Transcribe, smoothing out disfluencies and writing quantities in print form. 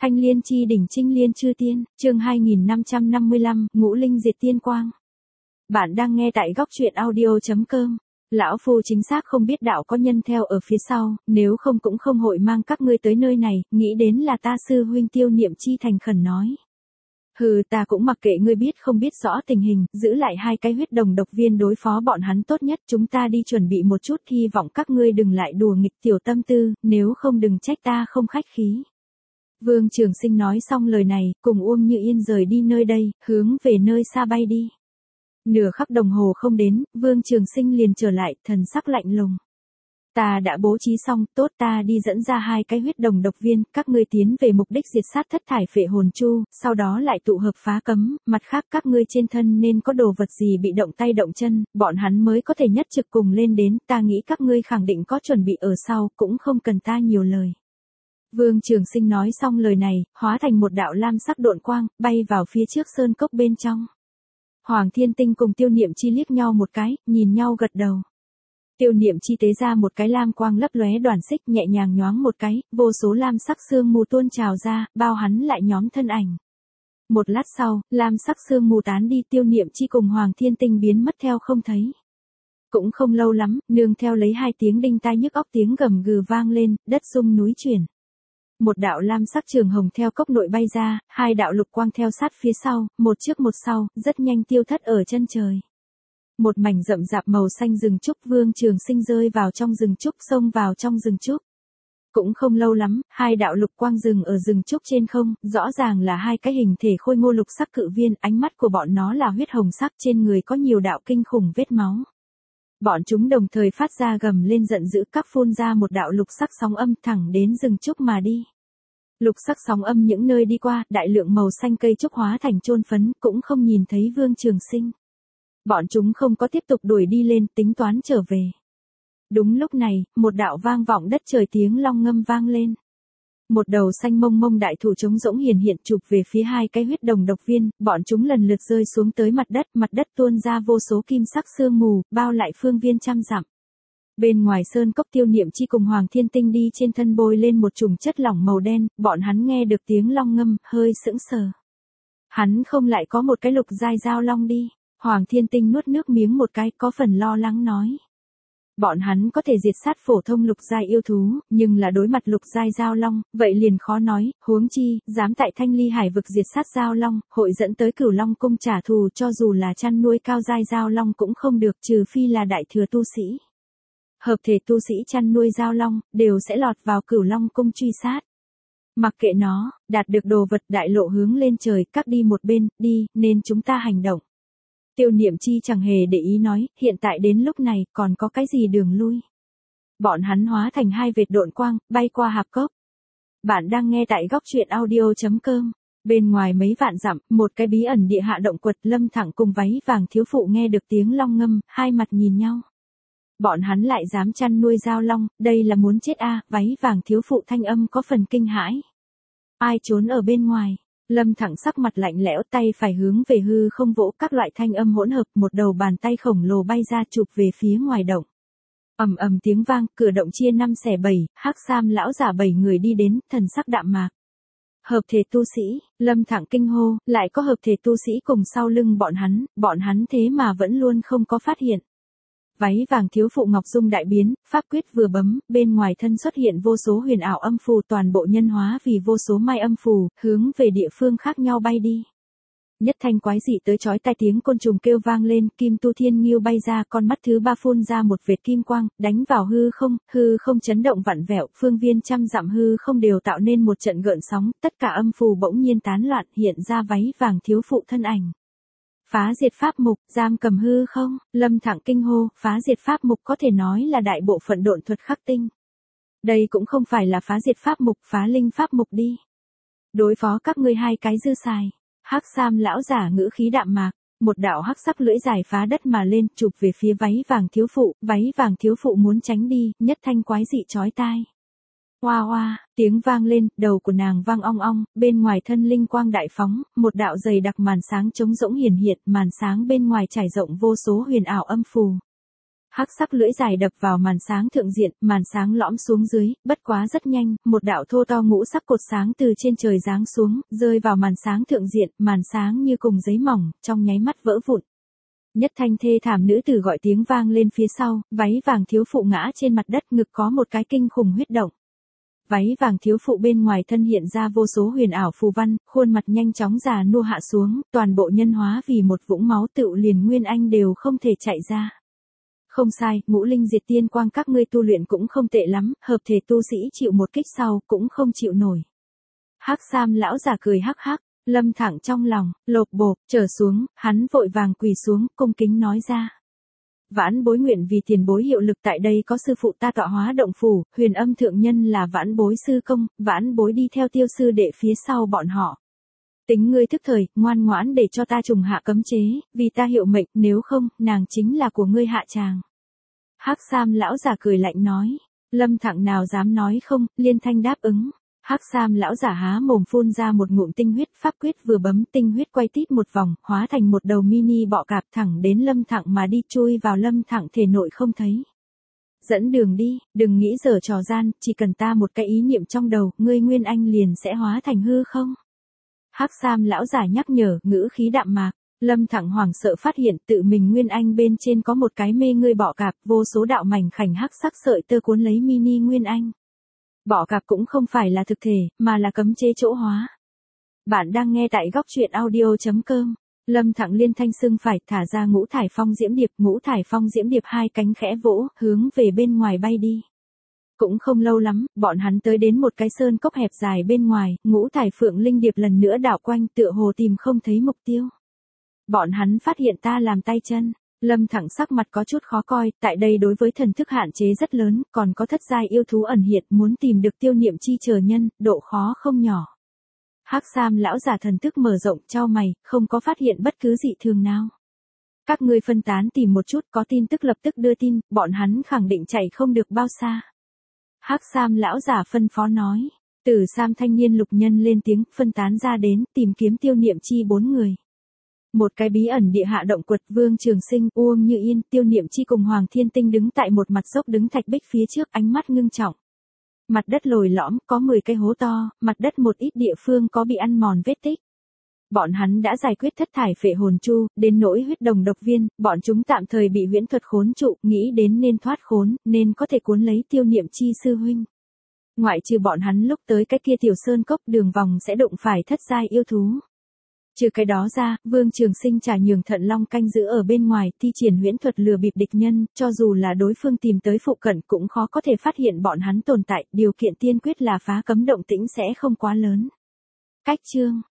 Thanh liên chi đỉnh trinh liên chư tiên, chương 2555, ngũ linh diệt tiên quang. Bạn đang nghe tại góc truyện audio.com. Lão phu chính xác không biết đạo có nhân theo ở phía sau, nếu không cũng không hội mang các ngươi tới nơi này, nghĩ đến là ta sư huynh Tiêu Niệm Chi thành khẩn nói. Hừ, ta cũng mặc kệ ngươi biết không biết rõ tình hình, giữ lại 2 cái huyết đồng độc viên đối phó bọn hắn tốt nhất, chúng ta đi chuẩn bị một chút, hy vọng các ngươi đừng lại đùa nghịch tiểu tâm tư, nếu không đừng trách ta không khách khí. Vương Trường Sinh nói xong lời này, cùng Uông Như Yên rời đi nơi đây, hướng về nơi xa bay đi. Nửa khắc đồng hồ không đến, Vương Trường Sinh liền trở lại, thần sắc lạnh lùng. Ta đã bố trí xong, tốt, ta đi dẫn ra 2 cái huyết đồng độc viên, các ngươi tiến về mục đích diệt sát thất thải phệ hồn chu, sau đó lại tụ hợp phá cấm, mặt khác các ngươi trên thân nên có đồ vật gì bị động tay động chân, bọn hắn mới có thể nhất trực cùng lên đến, ta nghĩ các ngươi khẳng định có chuẩn bị ở sau, cũng không cần ta nhiều lời. Vương Trường Sinh nói xong lời này, hóa thành một đạo lam sắc độn quang, bay vào phía trước sơn cốc bên trong. Hoàng Thiên Tinh cùng Tiêu Niệm Chi liếc nhau một cái, nhìn nhau gật đầu. Tiêu Niệm Chi tế ra một cái lam quang lấp lóe đoàn xích, nhẹ nhàng nhoáng một cái, vô số lam sắc sương mù tuôn trào ra, bao hắn lại nhóm thân ảnh. Một lát sau, lam sắc sương mù tán đi, Tiêu Niệm Chi cùng Hoàng Thiên Tinh biến mất theo không thấy. Cũng không lâu lắm, nương theo lấy 2 tiếng đinh tai nhức óc tiếng gầm gừ vang lên, đất rung núi chuyển. Một đạo lam sắc trường hồng theo cốc nội bay ra, 2 đạo lục quang theo sát phía sau, một trước một sau, rất nhanh tiêu thất ở chân trời. Một mảnh rậm rạp màu xanh rừng trúc, Vương Trường Sinh rơi vào trong rừng trúc, xông vào trong rừng trúc. Cũng không lâu lắm, 2 đạo lục quang rừng ở rừng trúc trên không, rõ ràng là 2 cái hình thể khôi ngô lục sắc cự viên, ánh mắt của bọn nó là huyết hồng sắc, trên người có nhiều đạo kinh khủng vết máu. Bọn chúng đồng thời phát ra gầm lên giận dữ, các phun ra một đạo lục sắc sóng âm thẳng đến rừng trúc mà đi. Lục sắc sóng âm những nơi đi qua, đại lượng màu xanh cây trúc hóa thành chôn phấn, cũng không nhìn thấy Vương Trường Sinh. Bọn chúng không có tiếp tục đuổi đi lên, tính toán trở về. Đúng lúc này, một đạo vang vọng đất trời tiếng long ngâm vang lên. Một đầu xanh mông mông đại thụ trống rỗng hiển hiện chụp về phía 2 cái huyết đồng độc viên, bọn chúng lần lượt rơi xuống tới mặt đất tuôn ra vô số kim sắc sương mù, bao lại phương viên trăm dặm. Bên ngoài sơn cốc, Tiêu Niệm Chi cùng Hoàng Thiên Tinh đi trên thân bôi lên một chùm chất lỏng màu đen, bọn hắn nghe được tiếng long ngâm, hơi sững sờ. Hắn không lại có một cái lục giai giao long đi. Hoàng Thiên Tinh nuốt nước miếng một cái, có phần lo lắng nói. Bọn hắn có thể diệt sát phổ thông lục giai yêu thú, nhưng là đối mặt lục giai giao long, vậy liền khó nói, huống chi, dám tại Thanh Ly Hải vực diệt sát giao long, hội dẫn tới Cửu Long cung trả thù, cho dù là chăn nuôi cao giai giao long cũng không được, trừ phi là đại thừa tu sĩ. Hợp thể tu sĩ chăn nuôi giao long, đều sẽ lọt vào Cửu Long cung truy sát. Mặc kệ nó, đạt được đồ vật, đại lộ hướng lên trời, các đi một bên, đi, nên chúng ta hành động. Tiêu Niệm Chi chẳng hề để ý nói, hiện tại đến lúc này, còn có cái gì đường lui. Bọn hắn hóa thành 2 vệt độn quang, bay qua hạp cốc. Bạn đang nghe tại góc truyện audio.com. Bên ngoài mấy vạn dặm, một cái bí ẩn địa hạ động quật, Lâm Thẳng cùng váy vàng thiếu phụ nghe được tiếng long ngâm, 2 mặt nhìn nhau. Bọn hắn lại dám chăn nuôi giao long, đây là muốn chết a, váy vàng thiếu phụ thanh âm có phần kinh hãi. Ai trốn ở bên ngoài? Lâm Thẳng sắc mặt lạnh lẽo, tay phải hướng về hư không vỗ, các loại thanh âm hỗn hợp, một đầu bàn tay khổng lồ bay ra chụp về phía ngoài động. Ầm ầm tiếng vang, cửa động chia 5 xẻ 7, hắc sam lão giả 7 người đi đến, thần sắc đạm mạc. Hợp thể tu sĩ, Lâm Thẳng kinh hô, lại có hợp thể tu sĩ cùng sau lưng bọn hắn thế mà vẫn luôn không có phát hiện. Váy vàng thiếu phụ ngọc dung đại biến, pháp quyết vừa bấm, bên ngoài thân xuất hiện vô số huyền ảo âm phù, toàn bộ nhân hóa vì vô số mai âm phù, hướng về địa phương khác nhau bay đi. Nhất thanh quái dị tới chói tai tiếng côn trùng kêu vang lên, Kim Tu Thiên Nghiêu bay ra, con mắt thứ 3 phun ra một vệt kim quang, đánh vào hư không chấn động vặn vẹo, phương viên trăm dặm hư không đều tạo nên một trận gợn sóng, tất cả âm phù bỗng nhiên tán loạn, hiện ra váy vàng thiếu phụ thân ảnh. Phá diệt pháp mục, giam cầm hư không, Lâm Thẳng kinh hô, phá diệt pháp mục có thể nói là đại bộ phận độn thuật khắc tinh. Đây cũng không phải là phá diệt pháp mục, phá linh pháp mục đi. Đối phó các ngươi 2 cái dư xài. Hắc sam lão giả ngữ khí đạm mạc, một đạo hắc sắc lưỡi dài phá đất mà lên, chụp về phía váy vàng thiếu phụ muốn tránh đi, nhất thanh quái dị chói tai. Hoa hoa, tiếng vang lên, đầu của nàng vang ong ong, bên ngoài thân linh quang đại phóng, một đạo dày đặc màn sáng trống rỗng hiển hiện, màn sáng bên ngoài trải rộng vô số huyền ảo âm phù. Hắc sắc lưỡi dài đập vào màn sáng thượng diện, màn sáng lõm xuống dưới, bất quá rất nhanh, một đạo thô to ngũ sắc cột sáng từ trên trời giáng xuống, rơi vào màn sáng thượng diện, màn sáng như cùng giấy mỏng, trong nháy mắt vỡ vụn. Nhất thanh thê thảm nữ tử gọi tiếng vang lên phía sau, váy vàng thiếu phụ ngã trên mặt đất, ngực có một cái kinh khủng huyết động. Váy vàng thiếu phụ bên ngoài thân hiện ra vô số huyền ảo phù văn, khuôn mặt nhanh chóng già nua hạ xuống, toàn bộ nhân hóa vì một vũng máu, tựu liền Nguyên Anh đều không thể chạy ra. Không sai, ngũ linh diệt tiên quang các ngươi tu luyện cũng không tệ lắm, hợp thể tu sĩ chịu một kích sau cũng không chịu nổi. Hắc Sam lão giả cười hắc hắc, Lâm Thẳng trong lòng, lột bột, trở xuống, hắn vội vàng quỳ xuống, cung kính nói ra. Vãn bối nguyện vì tiền bối hiệu lực tại đây có sư phụ ta tọa hóa động phủ, Huyền Âm thượng nhân là vãn bối sư công, vãn bối đi theo Tiêu sư đệ phía sau bọn họ. Tính ngươi thức thời, ngoan ngoãn để cho ta trùng hạ cấm chế, vì ta hiệu mệnh, nếu không, nàng chính là của ngươi hạ tràng. Hắc Sam lão giả cười lạnh nói. Lâm Thẳng nào dám nói không, liên thanh đáp ứng. Hắc Sam lão giả há mồm phun ra một ngụm tinh huyết, pháp quyết vừa bấm, tinh huyết quay tít một vòng, hóa thành một đầu mini bọ cạp thẳng đến Lâm Thẳng mà đi, chui vào Lâm Thẳng thể nội không thấy. Dẫn đường đi, đừng nghĩ giở trò gian, chỉ cần ta một cái ý niệm trong đầu, ngươi Nguyên Anh liền sẽ hóa thành hư không. Hắc Sam lão giả nhắc nhở, ngữ khí đạm mạc. Lâm Thẳng hoảng sợ phát hiện tự mình Nguyên Anh bên trên có một cái mê ngươi bọ cạp, vô số đạo mảnh khảnh hắc sắc sợi tơ cuốn lấy mini Nguyên Anh. Bọ cạp cũng không phải là thực thể, mà là cấm chế chỗ hóa. Bạn đang nghe tại góc truyện audio.com. Lâm Thẳng liên thanh sưng phải, thả ra ngũ thải phong diễm điệp hai cánh khẽ vỗ, hướng về bên ngoài bay đi. Cũng không lâu lắm, bọn hắn tới đến một cái sơn cốc hẹp dài bên ngoài, ngũ thải phượng linh điệp lần nữa đảo quanh, tựa hồ tìm không thấy mục tiêu. Bọn hắn phát hiện ta làm tay chân. Lâm Thẳng sắc mặt có chút khó coi, tại đây đối với thần thức hạn chế rất lớn, còn có thất giai yêu thú ẩn hiện, muốn tìm được Tiêu Niệm Chi chờ nhân, độ khó không nhỏ. Hắc Sam lão giả thần thức mở rộng, chau mày, không có phát hiện bất cứ dị thường nào. Các ngươi phân tán tìm một chút, có tin tức lập tức đưa tin, bọn hắn khẳng định chạy không được bao xa. Hắc Sam lão giả phân phó nói. Tử Sam thanh niên lục nhân lên tiếng, phân tán ra đến, tìm kiếm Tiêu Niệm Chi 4 người. Một cái bí ẩn địa hạ động quật, Vương Trường Sinh, Uông Như Yên, Tiêu Niệm Chi cùng Hoàng Thiên Tinh đứng tại một mặt dốc đứng thạch bích phía trước, ánh mắt ngưng trọng. Mặt đất lồi lõm, có 10 cái hố to, mặt đất một ít địa phương có bị ăn mòn vết tích. Bọn hắn đã giải quyết thất thải phệ hồn chu, đến nỗi huyết đồng độc viên, bọn chúng tạm thời bị huyễn thuật khốn trụ, nghĩ đến nên thoát khốn, nên có thể cuốn lấy Tiêu Niệm Chi sư huynh. Ngoại trừ bọn hắn lúc tới cái kia tiểu sơn cốc, đường vòng sẽ đụng phải thất giai yêu thú. Trừ cái đó ra, Vương Trường Sinh trả nhường Thận Long canh giữ ở bên ngoài, thi triển huyễn thuật lừa bịp địch nhân, cho dù là đối phương tìm tới phụ cận cũng khó có thể phát hiện bọn hắn tồn tại, điều kiện tiên quyết là phá cấm động tĩnh sẽ không quá lớn. Cách chương